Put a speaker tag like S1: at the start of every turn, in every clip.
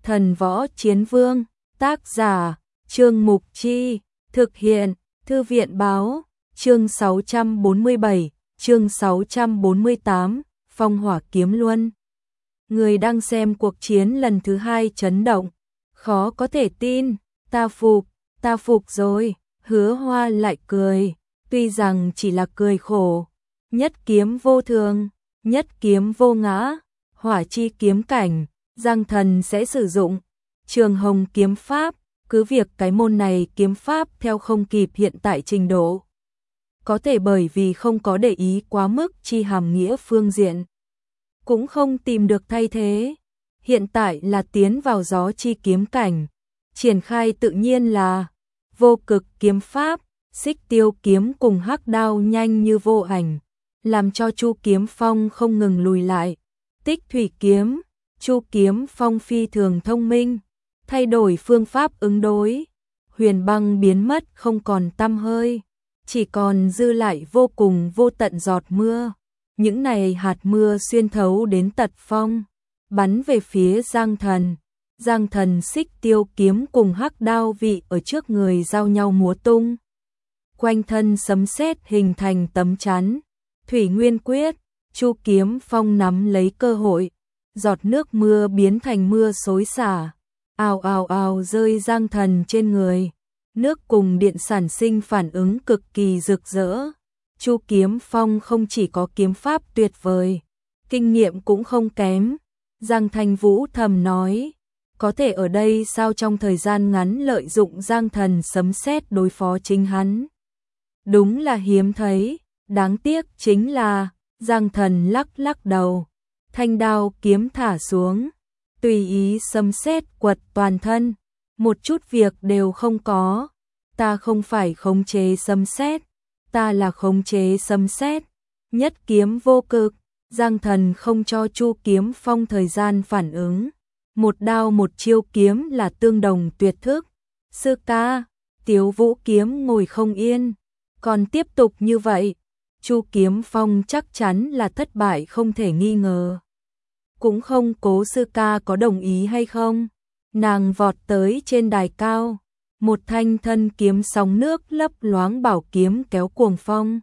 S1: Thần Võ Chiến Vương, tác giả, Trương Mục Chi, thực hiện, Thư viện Báo, chương 647, chương 648, Phong Hỏa Kiếm Luân. Người đang xem cuộc chiến lần thứ 2 chấn động, khó có thể tin, ta phục rồi, Hứa Hoa lại cười, tuy rằng chỉ là cười khổ, nhất kiếm vô thường, nhất kiếm vô ngã, hỏa chi kiếm cảnh, Giang Thần sẽ sử dụng Trường Hồng kiếm pháp, cứ việc cái môn này kiếm pháp theo không kịp hiện tại trình độ. Có thể bởi vì không có để ý quá mức chi hàm nghĩa phương diện, cũng không tìm được thay thế. Hiện tại là tiến vào gió chi kiếm cảnh, triển khai tự nhiên là vô cực kiếm pháp, xích tiêu kiếm cùng hắc đao nhanh như vô ảnh, làm cho Chu Kiếm Phong không ngừng lùi lại. Tích thủy kiếm, Chu Kiếm Phong phi thường thông minh, thay đổi phương pháp ứng đối. Huyền băng biến mất không còn tăm hơi, chỉ còn dư lại vô cùng vô tận giọt mưa. Những này hạt mưa xuyên thấu đến tật phong, bắn về phía Giang Thần. Giang Thần xích tiêu kiếm cùng hắc đao vị ở trước người giao nhau múa tung. Quanh thân sấm sét hình thành tấm chắn. Thủy Nguyên Quyết, Chu Kiếm Phong nắm lấy cơ hội, giọt nước mưa biến thành mưa xối xả, ào ào ào rơi Giang Thần trên người. Nước cùng điện sản sinh phản ứng cực kỳ rực rỡ. Chu Kiếm Phong không chỉ có kiếm pháp tuyệt vời, kinh nghiệm cũng không kém. Giang Thanh Vũ thầm nói, có thể ở đây sao trong thời gian ngắn lợi dụng Giang Thần sấm sét đối phó chính hắn. Đúng là hiếm thấy, đáng tiếc chính là, Giang Thần lắc lắc đầu, thanh đao kiếm thả xuống, tùy ý sấm sét quật toàn thân, một chút việc đều không có. Ta không phải khống chế sấm sét, ta là khống chế sấm sét. Nhất kiếm vô cực, Giang Thần không cho Chu Kiếm Phong thời gian phản ứng. Một đao một chiêu kiếm là tương đồng tuyệt thức. Sư ca, Tiếu Vũ kiếm ngồi không yên, còn tiếp tục như vậy, Chu Kiếm Phong chắc chắn là thất bại không thể nghi ngờ. Cũng không cố sư ca có đồng ý hay không. Nàng vọt tới trên đài cao, một thanh thân kiếm sóng nước lấp loáng bảo kiếm kéo cuồng phong.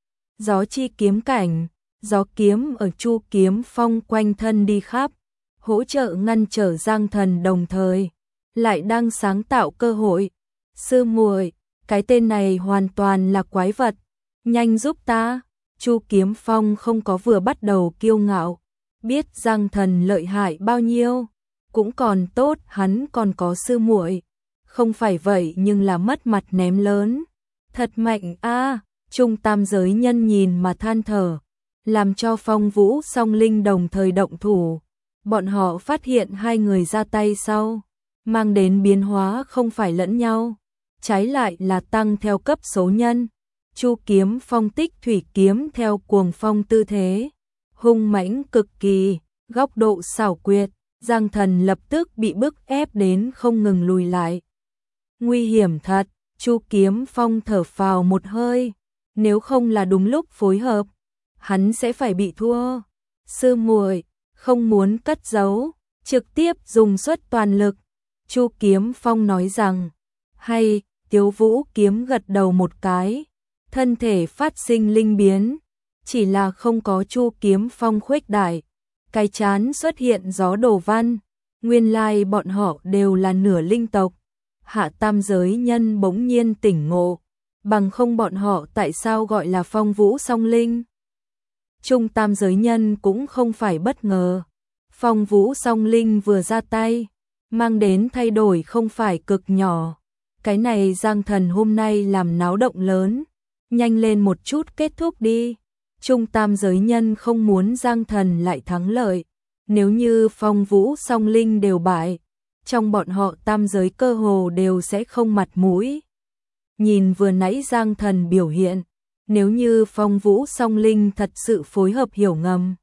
S1: Gió chi kiếm cảnh, gió kiếm ở Chu Kiếm Phong quanh thân đi khắp, hỗ trợ ngăn trở Giang Thần đồng thời, lại đang sáng tạo cơ hội. Sư muội, cái tên này hoàn toàn là quái vật, nhanh giúp ta. Chu Kiếm Phong không có vừa bắt đầu kiêu ngạo, biết Giang Thần lợi hại bao nhiêu, cũng còn tốt hắn còn có sư muội, không phải vậy nhưng là mất mặt ném lớn. Thật mạnh a. Trung tam giới nhân nhìn mà than thở, làm cho Phong Vũ Song Linh đồng thời động thủ. Bọn họ phát hiện hai người ra tay sau, mang đến biến hóa không phải lẫn nhau, trái lại là tăng theo cấp số nhân. Chu Kiếm Phong tích thủy kiếm theo cuồng phong tư thế, hung mãnh cực kỳ, góc độ xảo quyệt, Giang Thần lập tức bị bức ép đến không ngừng lùi lại. Nguy hiểm thật, Chu Kiếm Phong thở phào một hơi, nếu không là đúng lúc phối hợp, hắn sẽ phải bị thua. Sư muội, không muốn cất giấu, trực tiếp dùng suất toàn lực. Chu Kiếm Phong nói rằng, hay. Tiếu Vũ kiếm gật đầu một cái, thân thể phát sinh linh biến, chỉ là không có Chu Kiếm Phong khuếch đại, cái chán xuất hiện gió đồ văn, nguyên lai bọn họ đều là nửa linh tộc. Hạ tam giới nhân bỗng nhiên tỉnh ngộ, bằng không bọn họ tại sao gọi là Phong Vũ Song Linh. Trung tam giới nhân cũng không phải bất ngờ, Phong Vũ Song Linh vừa ra tay, mang đến thay đổi không phải cực nhỏ. Cái này Giang Thần hôm nay làm náo động lớn, nhanh lên một chút kết thúc đi. Trung tam giới nhân không muốn Giang Thần lại thắng lợi, nếu như Phong Vũ Song Linh đều bại, trong bọn họ tam giới cơ hồ đều sẽ không mặt mũi. Nhìn vừa nãy Giang Thần biểu hiện, nếu như Phong Vũ Song Linh thật sự phối hợp hiểu ngầm,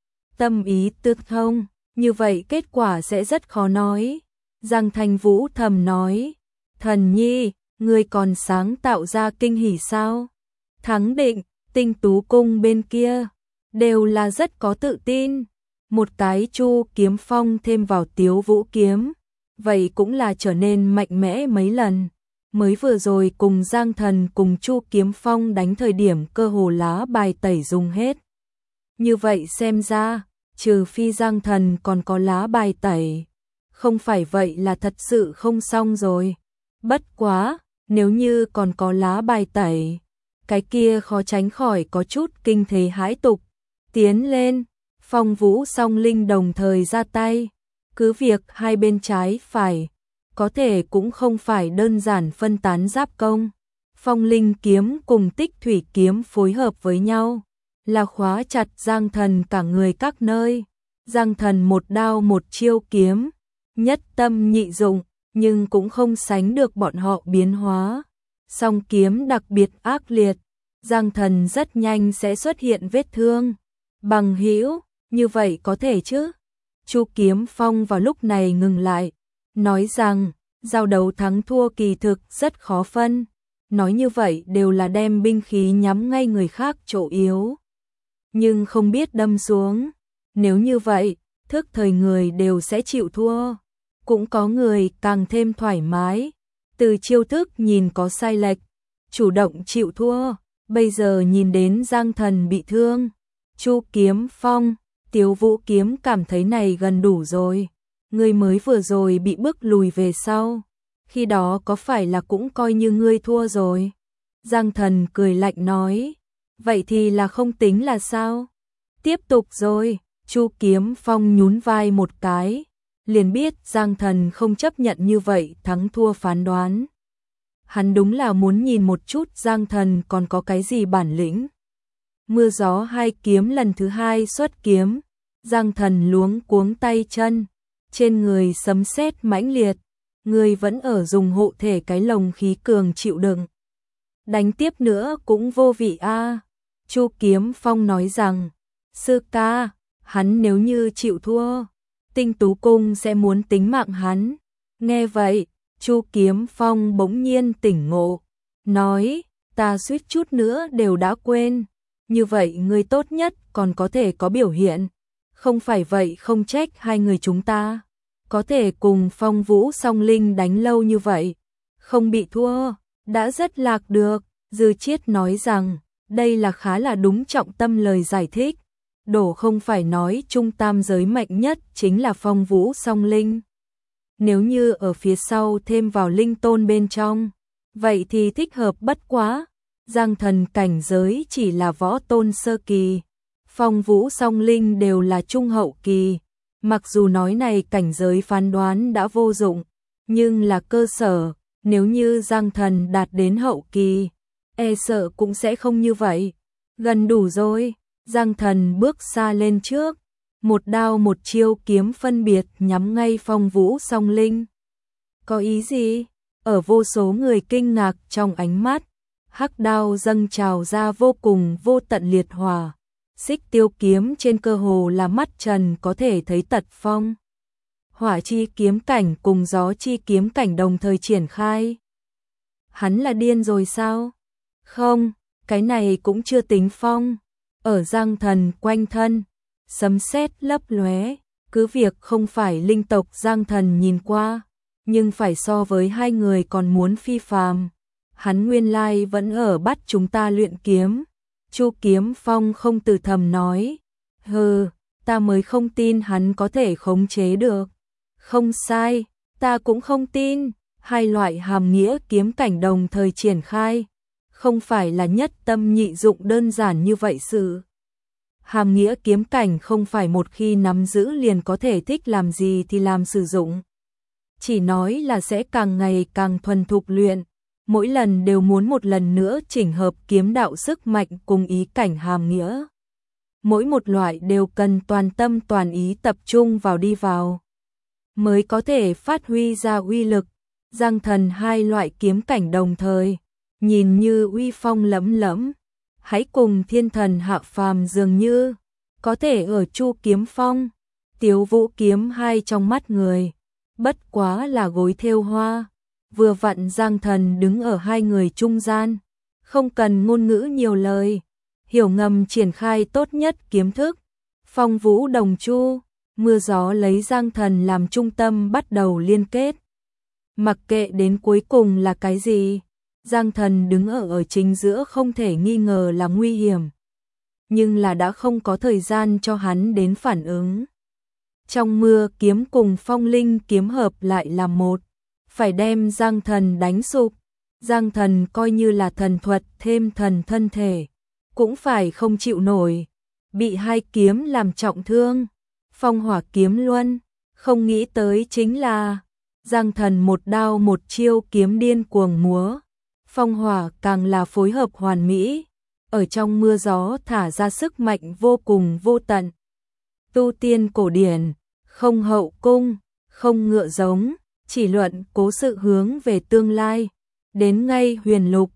S1: tâm ý tương thông, như vậy kết quả sẽ rất khó nói. Giang Thanh Vũ thầm nói, Thần nhi, ngươi còn sáng tạo ra kinh hỉ sao? Thắng Định, Tinh Tú Cung bên kia, đều là rất có tự tin. Một cái Chu Kiếm Phong thêm vào Tiếu Vũ kiếm, vậy cũng là trở nên mạnh mẽ mấy lần. Mới vừa rồi cùng Giang Thần cùng Chu Kiếm Phong đánh thời điểm cơ hồ lá bài tẩy dùng hết. Như vậy xem ra, trừ phi Giang Thần còn có lá bài tẩy. Không phải vậy là thật sự không xong rồi. Bất quá, nếu như còn có lá bài tẩy, cái kia khó tránh khỏi có chút kinh thế hãi tục. Tiến lên, Phong Vũ Song Linh đồng thời ra tay. Cứ việc hai bên trái phải, có thể cũng không phải đơn giản phân tán giáp công. Phong Linh kiếm cùng Tích Thủy kiếm phối hợp với nhau, là khóa chặt Giang Thần cả người các nơi. Giang Thần một đao một chiêu kiếm, nhất tâm nhị dụng, nhưng cũng không sánh được bọn họ biến hóa. Song kiếm đặc biệt ác liệt, Giang Thần rất nhanh sẽ xuất hiện vết thương. Bằng hữu, như vậy có thể chứ? Chu Kiếm Phong vào lúc này ngừng lại, nói rằng, giao đấu thắng thua kỳ thực rất khó phân. Nói như vậy đều là đem binh khí nhắm ngay người khác chỗ yếu, nhưng không biết đâm xuống. Nếu như vậy, thức thời người đều sẽ chịu thua. Cũng có người càng thêm thoải mái, từ chiêu thức nhìn có sai lệch, chủ động chịu thua. Bây giờ nhìn đến Giang Thần bị thương, Chu Kiếm Phong, Tiếu Vũ Kiếm cảm thấy này gần đủ rồi. Ngươi mới vừa rồi bị bức lùi về sau, khi đó có phải là cũng coi như ngươi thua rồi? Giang Thần cười lạnh nói, vậy thì là không tính là sao? Tiếp tục rồi. Chu Kiếm Phong nhún vai một cái, liền biết Giang Thần không chấp nhận như vậy thắng thua phán đoán. Hắn đúng là muốn nhìn một chút Giang Thần còn có cái gì bản lĩnh. Mưa gió hai kiếm lần thứ hai xuất kiếm, Giang Thần luống cuống tay chân, trên người sấm sét mãnh liệt, người vẫn ở dùng hộ thể cái lồng khí cường chịu đựng. Đánh tiếp nữa cũng vô vị a. Chu Kiếm Phong nói rằng, sư ca, hắn nếu như chịu thua, Tinh Tú Cung sẽ muốn tính mạng hắn. Nghe vậy, Chu Kiếm Phong bỗng nhiên tỉnh ngộ, nói, ta suýt chút nữa đều đã quên. Như vậy ngươi tốt nhất còn có thể có biểu hiện. Không phải vậy không trách hai người chúng ta có thể cùng Phong Vũ Song Linh đánh lâu như vậy, không bị thua, đã rất lạc được. Dư Chiết nói rằng, đây là khá là đúng trọng tâm lời giải thích. Đổ không phải nói trung tam giới mạnh nhất chính là Phong Vũ Song Linh. Nếu như ở phía sau thêm vào linh tôn bên trong, vậy thì thích hợp bất quá. Giang Thần cảnh giới chỉ là võ tôn sơ kỳ, Phong Vũ Song Linh đều là trung hậu kỳ. Mặc dù nói này cảnh giới phán đoán đã vô dụng, nhưng là cơ sở, nếu như Giang Thần đạt đến hậu kỳ, e sợ cũng sẽ không như vậy. Gần đủ rồi, Giang Thần bước xa lên trước, một đao một chiêu kiếm phân biệt nhắm ngay Phong Vũ Song Linh. Có ý gì? Ở vô số người kinh ngạc trong ánh mắt, hắc đao dâng trào ra vô cùng vô tận liệt hỏa. Xích Tiêu kiếm trên cơ hồ là mắt trần có thể thấy tật phong. Hỏa chi kiếm cảnh cùng gió chi kiếm cảnh đồng thời triển khai. Hắn là điên rồi sao? Không, cái này cũng chưa tính phong. Ở Giang Thần quanh thân, sấm sét lấp lóe, cứ việc không phải linh tộc Giang Thần nhìn qua, nhưng phải so với hai người còn muốn phi phàm. Hắn nguyên lai vẫn ở bắt chúng ta luyện kiếm. Chu Kiếm Phong không từ thầm nói, hừ, ta mới không tin hắn có thể khống chế được. Không sai, ta cũng không tin. Hai loại hàm nghĩa kiếm cảnh đồng thời triển khai, không phải là nhất tâm nhị dụng đơn giản như vậy sự. Hàm nghĩa kiếm cảnh không phải một khi nắm giữ liền có thể thích làm gì thì làm sử dụng. Chỉ nói là sẽ càng ngày càng thuần thục luyện, mỗi lần đều muốn một lần nữa chỉnh hợp kiếm đạo sức mạnh cùng ý cảnh hàm nghĩa. Mỗi một loại đều cần toàn tâm toàn ý tập trung vào đi vào, mới có thể phát huy ra uy lực. Giang Thần hai loại kiếm cảnh đồng thời, nhìn như uy phong lẫm lẫm, hãy cùng thiên thần hạ phàm dường như, có thể ở Chu Kiếm Phong, Tiếu Vũ kiếm hai trong mắt người, bất quá là gối thêu hoa. Vừa vặn Giang Thần đứng ở hai người trung gian, không cần ngôn ngữ nhiều lời, hiểu ngầm triển khai tốt nhất kiếm thức. Phong Vũ Đồng Chu, Mưa gió lấy Giang Thần làm trung tâm bắt đầu liên kết. Mặc kệ đến cuối cùng là cái gì, Giang Thần đứng ở chính giữa không thể nghi ngờ là nguy hiểm. Nhưng là đã không có thời gian cho hắn đến phản ứng. Trong mưa kiếm cùng phong linh kiếm hợp lại là một, phải đem Giang Thần đánh sụp. Giang Thần coi như là thần thuật thêm thần thân thể, cũng phải không chịu nổi, bị hai kiếm làm trọng thương. Phong hỏa kiếm luân, không nghĩ tới chính là Giang Thần một đao một chiêu kiếm điên cuồng múa. Phong hỏa càng là phối hợp hoàn mỹ, ở trong mưa gió thả ra sức mạnh vô cùng vô tận. Tu tiên cổ điển, không hậu cung, không ngựa giống, chỉ luận cố sự hướng về tương lai. Đến ngay huyền lục,